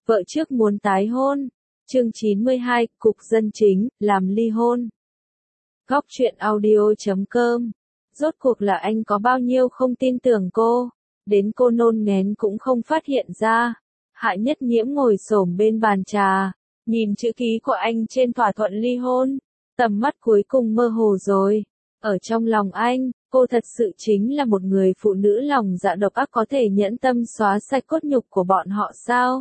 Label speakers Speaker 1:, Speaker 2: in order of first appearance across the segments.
Speaker 1: vợ trước muốn tái hôn. Chương 92, Cục Dân Chính, làm ly hôn. Góc truyện audio.com. Rốt cuộc là anh có bao nhiêu không tin tưởng cô, đến cô nôn ngén cũng không phát hiện ra. Hạ Nhất Nhiễm ngồi xổm bên bàn trà, nhìn chữ ký của anh trên thỏa thuận ly hôn, tầm mắt cuối cùng mơ hồ rồi. Ở trong lòng anh, cô thật sự chính là một người phụ nữ lòng dạ độc ác có thể nhẫn tâm xóa sạch cốt nhục của bọn họ sao?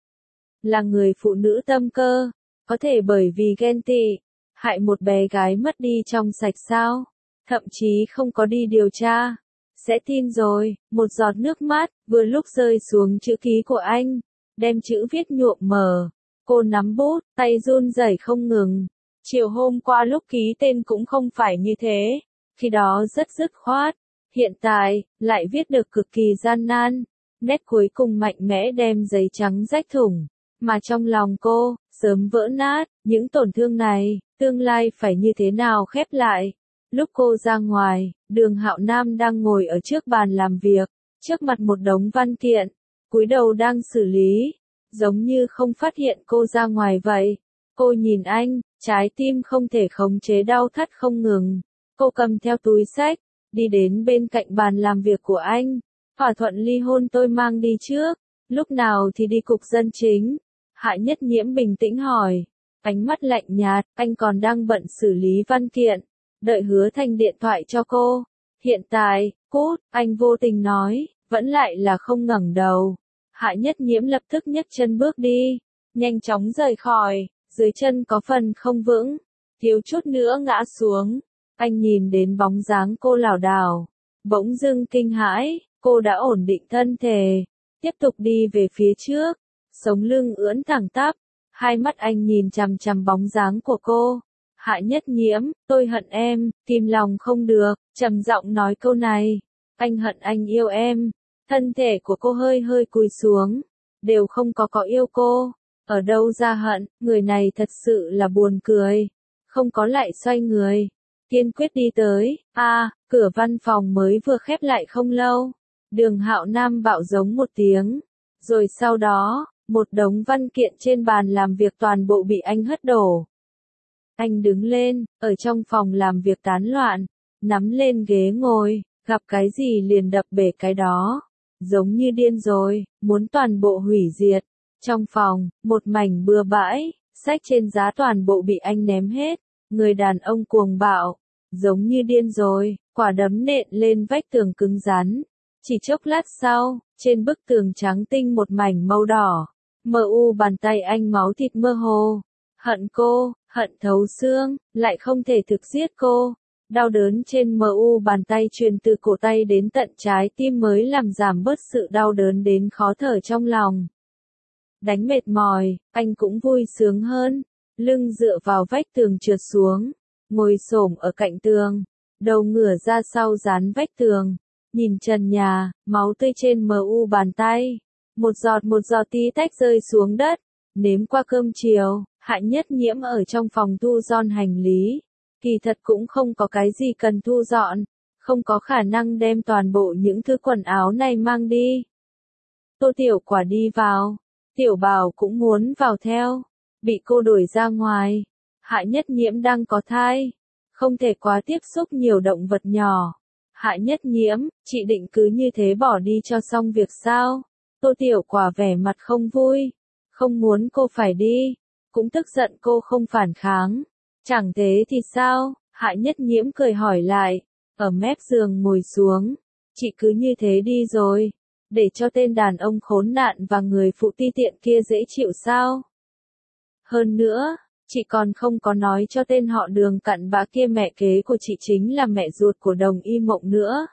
Speaker 1: Là người phụ nữ tâm cơ, có thể bởi vì ghen tị, hại một bé gái mất đi trong sạch sao? Thậm chí không có đi điều tra. Sẽ tin rồi, một giọt nước mắt, vừa lúc rơi xuống chữ ký của anh, đem chữ viết nhuộm mờ. Cô nắm bút, tay run rẩy không ngừng. Chiều hôm qua lúc ký tên cũng không phải như thế, khi đó rất dứt khoát. Hiện tại, lại viết được cực kỳ gian nan. Nét cuối cùng mạnh mẽ đem giấy trắng rách thủng. Mà trong lòng cô, sớm vỡ nát, những tổn thương này, tương lai phải như thế nào khép lại. Lúc cô ra ngoài, Đường Hạo Nam đang ngồi ở trước bàn làm việc, trước mặt một đống văn kiện, cúi đầu đang xử lý, giống như không phát hiện cô ra ngoài vậy. Cô nhìn anh, trái tim không thể khống chế đau thắt không ngừng. Cô cầm theo túi xách, đi đến bên cạnh bàn làm việc của anh. Thỏa thuận ly hôn tôi mang đi trước, lúc nào thì đi cục dân chính? Hạ Nhất Nhiễm bình tĩnh hỏi, ánh mắt lạnh nhạt, anh còn đang bận xử lý văn kiện, đợi Hứa Thanh điện thoại cho cô. Hiện tại, cút, anh vô tình nói, vẫn lại là không ngẩng đầu. Hạ Nhất Nhiễm lập tức nhấc chân bước đi, nhanh chóng rời khỏi, dưới chân có phần không vững, thiếu chút nữa ngã xuống. Anh nhìn đến bóng dáng cô lảo đảo, bỗng dưng kinh hãi, cô đã ổn định thân thể, tiếp tục đi về phía trước, sống lưng ưỡn thẳng tắp, hai mắt anh nhìn chằm chằm bóng dáng của cô. Hạ Nhất Nhiễm, tôi hận em, kìm lòng không được, trầm giọng nói câu này. Anh hận anh yêu em. Thân thể của cô hơi hơi cúi xuống, đều không có yêu cô. Ở đâu ra hận, người này thật sự là buồn cười. Không có lại xoay người, kiên quyết đi tới. Cửa văn phòng mới vừa khép lại không lâu. Đường Hạo Nam bạo giống một tiếng. Rồi sau đó, một đống văn kiện trên bàn làm việc toàn bộ bị anh hất đổ. Anh đứng lên, ở trong phòng làm việc tán loạn, nắm lên ghế ngồi, gặp cái gì liền đập bể cái đó. Giống như điên rồi, muốn toàn bộ hủy diệt. Trong phòng, một mảnh bừa bãi, sách trên giá toàn bộ bị anh ném hết. Người đàn ông cuồng bạo, giống như điên rồi, quả đấm nện lên vách tường cứng rắn. Chỉ chốc lát sau, trên bức tường trắng tinh một mảnh màu đỏ. Bàn tay anh máu thịt mơ hồ. Hận cô, hận thấu xương, lại không thể thực giết cô. Đau đớn trên bàn tay truyền từ cổ tay đến tận trái tim mới làm giảm bớt sự đau đớn đến khó thở trong lòng. Đánh mệt mỏi, anh cũng vui sướng hơn. Lưng dựa vào vách tường trượt xuống, ngồi xổm ở cạnh tường, đầu ngửa ra sau dán vách tường, nhìn trần nhà, máu tươi trên bàn tay, một giọt tí tách rơi xuống đất. Nếm qua cơm chiều, Hạ Nhất Nhiễm ở trong phòng thu dọn hành lý. Kỳ thật cũng không có cái gì cần thu dọn, không có khả năng đem toàn bộ những thứ quần áo này mang đi. Tô Tiểu Quả đi vào, Tiểu Bảo cũng muốn vào theo, bị cô đuổi ra ngoài. Hạ Nhất Nhiễm đang có thai, không thể quá tiếp xúc nhiều động vật nhỏ. Hạ Nhất Nhiễm, chị định cứ như thế bỏ đi cho xong việc sao? Tô Tiểu Quả vẻ mặt không vui, không muốn cô phải đi, cũng tức giận cô không phản kháng. Chẳng thế thì sao? Hạ Nhất Nhiễm cười hỏi lại, ở mép giường ngồi xuống. Chị cứ như thế đi rồi, để cho tên đàn ông khốn nạn và người phụ ti tiện kia dễ chịu sao? Hơn nữa, chị còn không có nói cho tên họ Đường cặn bã kia mẹ kế của chị chính là mẹ ruột của Đồng Y Mộng nữa.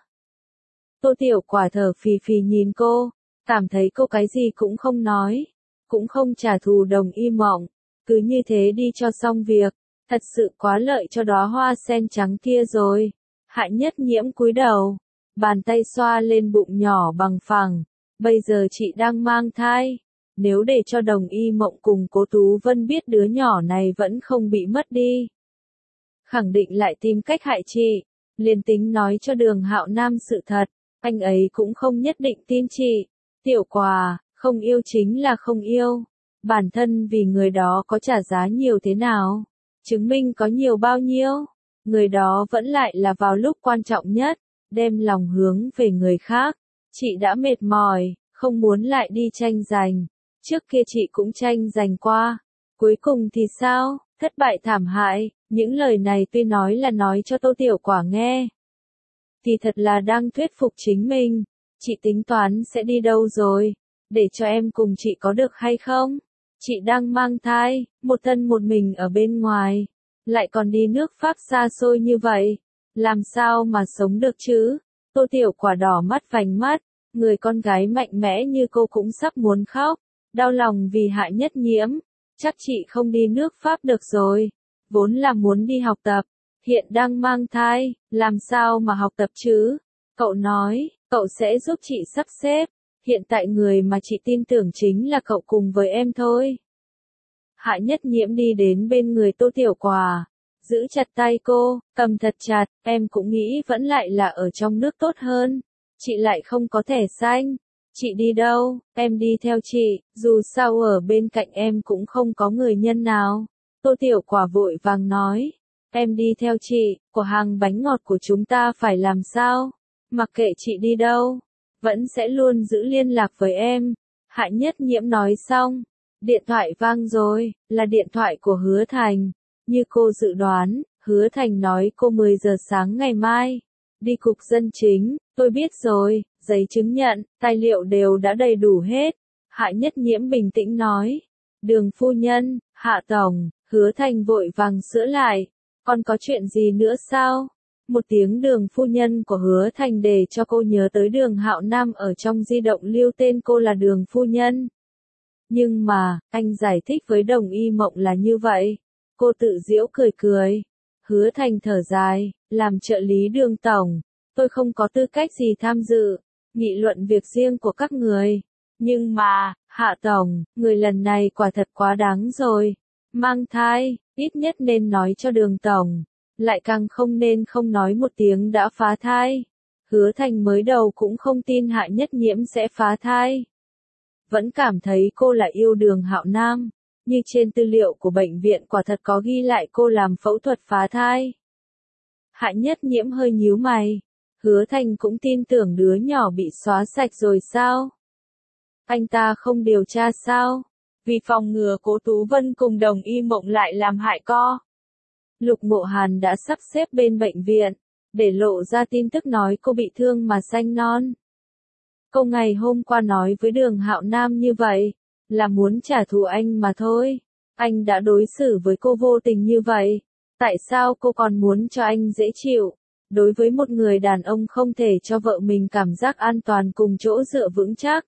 Speaker 1: Tô Tiểu Quả thở phì phì nhìn cô, cảm thấy cô cái gì cũng không nói, cũng không trả thù Đồng Y Mộng, cứ như thế đi cho xong việc. Thật sự quá lợi cho đóa hoa sen trắng kia rồi. Hạ Nhất Nhiễm cúi đầu, bàn tay xoa lên bụng nhỏ bằng phẳng. Bây giờ chị đang mang thai. Nếu để cho Đồng Y Mộng cùng Cố Tú Vân biết đứa nhỏ này vẫn không bị mất đi, khẳng định lại tìm cách hại chị. Liền tính nói cho Đường Hạo Nam sự thật, anh ấy cũng không nhất định tin chị. Tiểu Quả, không yêu chính là không yêu. Bản thân vì người đó có trả giá nhiều thế nào, chứng minh có nhiều bao nhiêu, người đó vẫn lại là vào lúc quan trọng nhất, đem lòng hướng về người khác. Chị đã mệt mỏi, không muốn lại đi tranh giành. Trước kia chị cũng tranh giành qua. Cuối cùng thì sao? Thất bại thảm hại. Những lời này tuy nói là nói cho Tô Tiểu Quả nghe, thì thật là đang thuyết phục chính mình. Chị tính toán sẽ đi đâu rồi? Để cho em cùng chị có được hay không? Chị đang mang thai, một thân một mình ở bên ngoài, lại còn đi nước Pháp xa xôi như vậy. Làm sao mà sống được chứ? Tô Tiểu Quả đỏ mắt vành mắt, người con gái mạnh mẽ như cô cũng sắp muốn khóc, đau lòng vì Hạ Nhất Nhiễm. Chắc chị không đi nước Pháp được rồi, vốn là muốn đi học tập, hiện đang mang thai, làm sao mà học tập chứ? Cậu nói, cậu sẽ giúp chị sắp xếp, hiện tại người mà chị tin tưởng chính là cậu cùng với em thôi. Hạ Nhất Nhiễm đi đến bên người Tô Tiểu Quả, giữ chặt tay cô, cầm thật chặt, em cũng nghĩ vẫn lại là ở trong nước tốt hơn. Chị lại không có thẻ xanh. Chị đi đâu, em đi theo chị, dù sao ở bên cạnh em cũng không có người nhân nào. Tô Tiểu Quả vội vàng nói, em đi theo chị, của hàng bánh ngọt của chúng ta phải làm sao? Mặc kệ chị đi đâu, vẫn sẽ luôn giữ liên lạc với em. Hạ Nhất Nhiễm nói xong, điện thoại vang rồi, là điện thoại của Hứa Thành. Như cô dự đoán, Hứa Thành nói cô 10 giờ sáng ngày mai đi cục dân chính. Tôi biết rồi, giấy chứng nhận, tài liệu đều đã đầy đủ hết. Hạ Nhất Nhiễm bình tĩnh nói. Đường phu nhân, Hạ tổng. Hứa Thành vội vàng sửa lại. Còn có chuyện gì nữa sao? Một tiếng đường phu nhân của Hứa Thành để cho cô nhớ tới Đường Hạo Nam ở trong di động lưu tên cô là Đường phu nhân. Nhưng mà, anh giải thích với Đồng Y Mộng là như vậy. Cô tự giễu cười cười. Hứa Thành thở dài, làm trợ lý Đường tổng, tôi không có tư cách gì tham dự nghị luận việc riêng của các người. Nhưng mà, Hạ tổng, người lần này quả thật quá đáng rồi. Mang thai, ít nhất nên nói cho Đường tổng, lại càng không nên không nói một tiếng đã phá thai. Hứa Thành mới đầu cũng không tin Hạ Nhất Nhiễm sẽ phá thai. Vẫn cảm thấy cô là yêu Đường Hạo Nam, như trên tư liệu của bệnh viện quả thật có ghi lại cô làm phẫu thuật phá thai. Hạ Nhất Nhiễm hơi nhíu mày. Hứa Thành cũng tin tưởng đứa nhỏ bị xóa sạch rồi sao? Anh ta không điều tra sao? Vì phòng ngừa Cố Tú Vân cùng Đồng Y Mộng lại làm hại co. Lục Mộ Hàn đã sắp xếp bên bệnh viện, để lộ ra tin tức nói cô bị thương mà sanh non. Cô ngày hôm qua nói với Đường Hạo Nam như vậy, là muốn trả thù anh mà thôi. Anh đã đối xử với cô vô tình như vậy, tại sao cô còn muốn cho anh dễ chịu? Đối với một người đàn ông không thể cho vợ mình cảm giác an toàn cùng chỗ dựa vững chắc.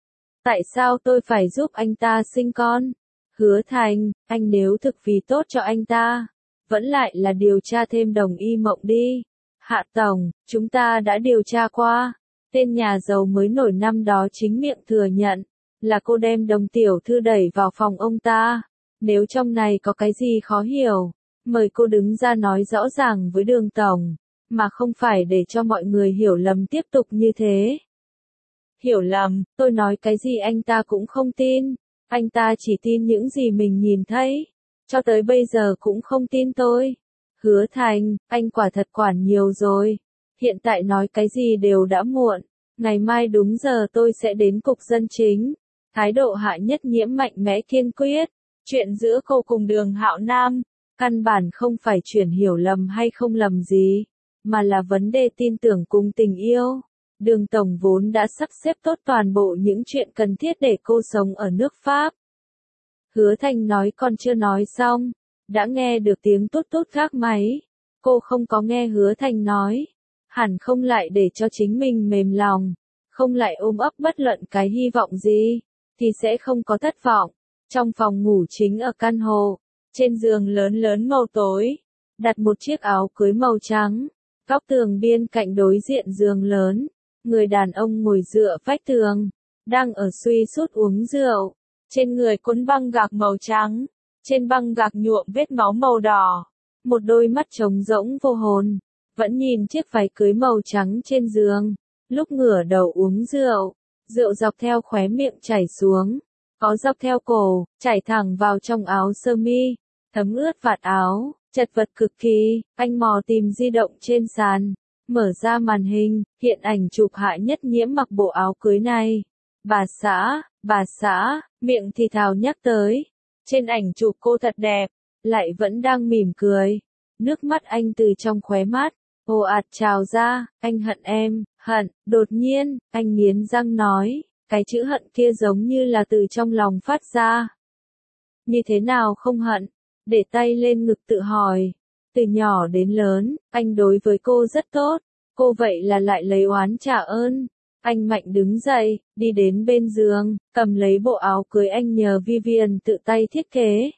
Speaker 1: Tại sao tôi phải giúp anh ta sinh con? Hứa Thành, anh nếu thực vì tốt cho anh ta, vẫn lại là điều tra thêm Đồng Y Mộng đi. Hạ tổng, chúng ta đã điều tra qua. Tên nhà giàu mới nổi năm đó chính miệng thừa nhận, là cô đem Đồng tiểu thư đẩy vào phòng ông ta. Nếu trong này có cái gì khó hiểu, mời cô đứng ra nói rõ ràng với Đường tổng, mà không phải để cho mọi người hiểu lầm tiếp tục như thế. Hiểu lầm, tôi nói cái gì anh ta cũng không tin. Anh ta chỉ tin những gì mình nhìn thấy. Cho tới bây giờ cũng không tin tôi. Hứa Thành, anh quả thật quản nhiều rồi. Hiện tại nói cái gì đều đã muộn. Ngày mai đúng giờ tôi sẽ đến cục dân chính. Thái độ Hạ Nhất Nhiễm mạnh mẽ kiên quyết. Chuyện giữa cô cùng Đường Hạo Nam, căn bản không phải chuyện hiểu lầm hay không lầm gì, mà là vấn đề tin tưởng cùng tình yêu. Đường tổng vốn đã sắp xếp tốt toàn bộ những chuyện cần thiết để cô sống ở nước Pháp. Hứa Thành nói còn chưa nói xong, đã nghe được tiếng tút tút gác máy. Cô không có nghe Hứa Thành nói, hẳn không lại để cho chính mình mềm lòng, không lại ôm ấp bất luận cái hy vọng gì, thì sẽ không có thất vọng. Trong phòng ngủ chính ở căn hộ, trên giường lớn lớn màu tối, đặt một chiếc áo cưới màu trắng. Góc tường bên cạnh đối diện giường lớn, người đàn ông ngồi dựa vách tường, đang ở suy sút uống rượu. Trên người quấn băng gạc màu trắng, trên băng gạc nhuộm vết máu màu đỏ. Một đôi mắt trống rỗng vô hồn, vẫn nhìn chiếc váy cưới màu trắng trên giường. Lúc ngửa đầu uống rượu, rượu dọc theo khóe miệng chảy xuống, có dọc theo cổ, chảy thẳng vào trong áo sơ mi, thấm ướt vạt áo, chật vật cực kỳ. Anh mò tìm di động trên sàn, mở ra màn hình, hiện ảnh chụp Hạ Nhất Nhiễm mặc bộ áo cưới này. Bà xã, miệng thì thào nhắc tới. Trên ảnh chụp cô thật đẹp, lại vẫn đang mỉm cười. Nước mắt anh từ trong khóe mắt ồ ạt trào ra. Anh hận em, hận. Đột nhiên, anh nghiến răng nói, cái chữ hận kia giống như là từ trong lòng phát ra. Như thế nào không hận? Để tay lên ngực tự hỏi. Từ nhỏ đến lớn, anh đối với cô rất tốt. Cô vậy là lại lấy oán trả ơn. Anh mạnh đứng dậy, đi đến bên giường, cầm lấy bộ áo cưới anh nhờ Vivian tự tay thiết kế.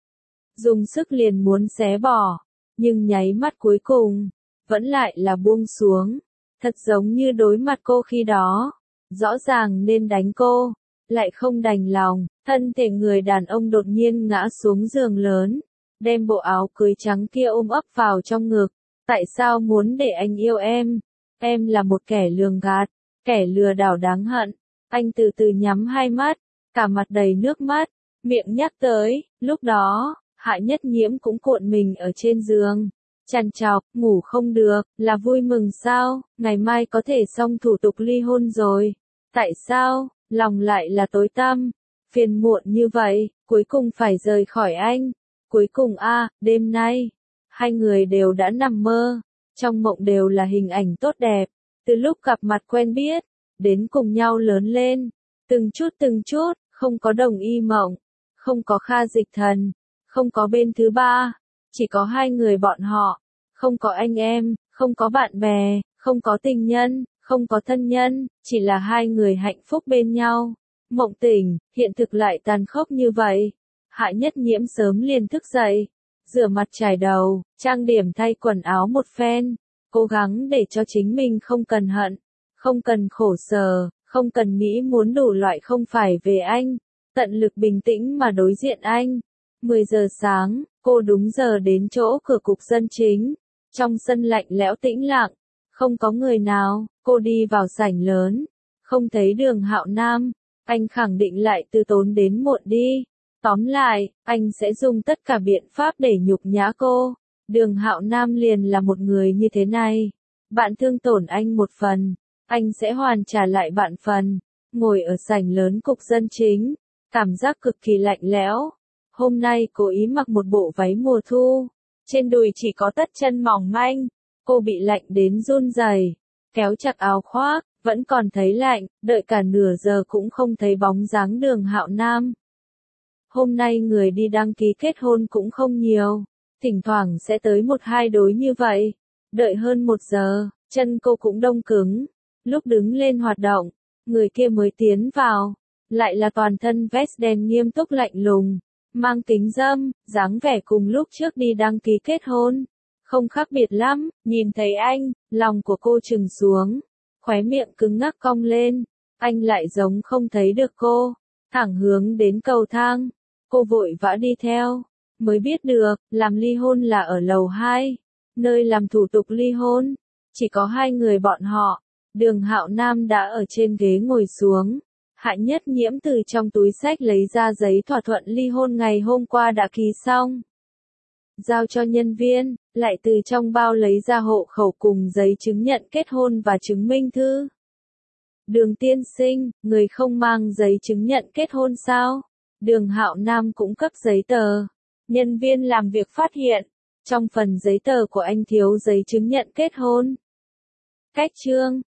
Speaker 1: Dùng sức liền muốn xé bỏ, nhưng nháy mắt cuối cùng, vẫn lại là buông xuống. Thật giống như đối mặt cô khi đó. Rõ ràng nên đánh cô, lại không đành lòng. Thân thể người đàn ông đột nhiên ngã xuống giường lớn, đem bộ áo cưới trắng kia ôm ấp vào trong ngực. Tại sao muốn để anh yêu em? Em là một kẻ lường gạt, kẻ lừa đảo đáng hận. Anh từ từ nhắm hai mắt, cả mặt đầy nước mắt, miệng nhắc tới. Lúc đó, Hạ Nhất Nhiễm cũng cuộn mình ở trên giường, trằn trọc, ngủ không được. Là vui mừng sao? Ngày mai có thể xong thủ tục ly hôn rồi. Tại sao? Lòng lại là tối tăm, phiền muộn như vậy. Cuối cùng phải rời khỏi anh. Cuối cùng đêm nay, hai người đều đã nằm mơ. Trong mộng đều là hình ảnh tốt đẹp. Từ lúc gặp mặt quen biết, đến cùng nhau lớn lên. Từng chút, không có Đồng Y Mộng, không có Kha Dịch Thần, không có bên thứ ba. Chỉ có hai người bọn họ. Không có anh em, không có bạn bè, không có tình nhân, không có thân nhân. Chỉ là hai người hạnh phúc bên nhau. Mộng tỉnh, hiện thực lại tàn khốc như vậy. Hạ Nhất Nhiễm sớm liền thức dậy, rửa mặt chải đầu, trang điểm thay quần áo một phen, cố gắng để cho chính mình không cần hận, không cần khổ sở, không cần nghĩ muốn đủ loại không phải về anh, tận lực bình tĩnh mà đối diện anh. 10 giờ sáng, cô đúng giờ đến chỗ cửa cục dân chính, trong sân lạnh lẽo tĩnh lặng, không có người nào. Cô đi vào sảnh lớn, không thấy Đường Hạo Nam, anh khẳng định lại từ tốn đến muộn đi. Tóm lại, anh sẽ dùng tất cả biện pháp để nhục nhã cô. Đường Hạo Nam liền là một người như thế này. Bạn thương tổn anh một phần, anh sẽ hoàn trả lại bạn phần. Ngồi ở sảnh lớn cục dân chính, cảm giác cực kỳ lạnh lẽo. Hôm nay cô ý mặc một bộ váy mùa thu, trên đùi chỉ có tất chân mỏng manh. Cô bị lạnh đến run rẩy, kéo chặt áo khoác, vẫn còn thấy lạnh, đợi cả nửa giờ cũng không thấy bóng dáng Đường Hạo Nam. Hôm nay người đi đăng ký kết hôn cũng không nhiều, thỉnh thoảng sẽ tới một hai đối như vậy. Đợi hơn 1 giờ, chân cô cũng đông cứng. Lúc đứng lên hoạt động, người kia mới tiến vào, lại là toàn thân vest đen nghiêm túc lạnh lùng, mang kính râm, dáng vẻ cùng lúc trước đi đăng ký kết hôn. Không khác biệt lắm. Nhìn thấy anh, lòng của cô trừng xuống, khóe miệng cứng ngắc cong lên. Anh lại giống không thấy được cô, thẳng hướng đến cầu thang. Cô vội vã đi theo, mới biết được, làm ly hôn là ở lầu 2, nơi làm thủ tục ly hôn. Chỉ có hai người bọn họ. Đường Hạo Nam đã ở trên ghế ngồi xuống. Hạ Nhất Nhiễm từ trong túi xách lấy ra giấy thỏa thuận ly hôn ngày hôm qua đã ký xong. Giao cho nhân viên, lại từ trong bao lấy ra hộ khẩu cùng giấy chứng nhận kết hôn và chứng minh thư. Đường tiên sinh, người không mang giấy chứng nhận kết hôn sao? Đường Hạo Nam cũng cấp giấy tờ. Nhân viên làm việc phát hiện, trong phần giấy tờ của anh thiếu giấy chứng nhận kết hôn. Cách chương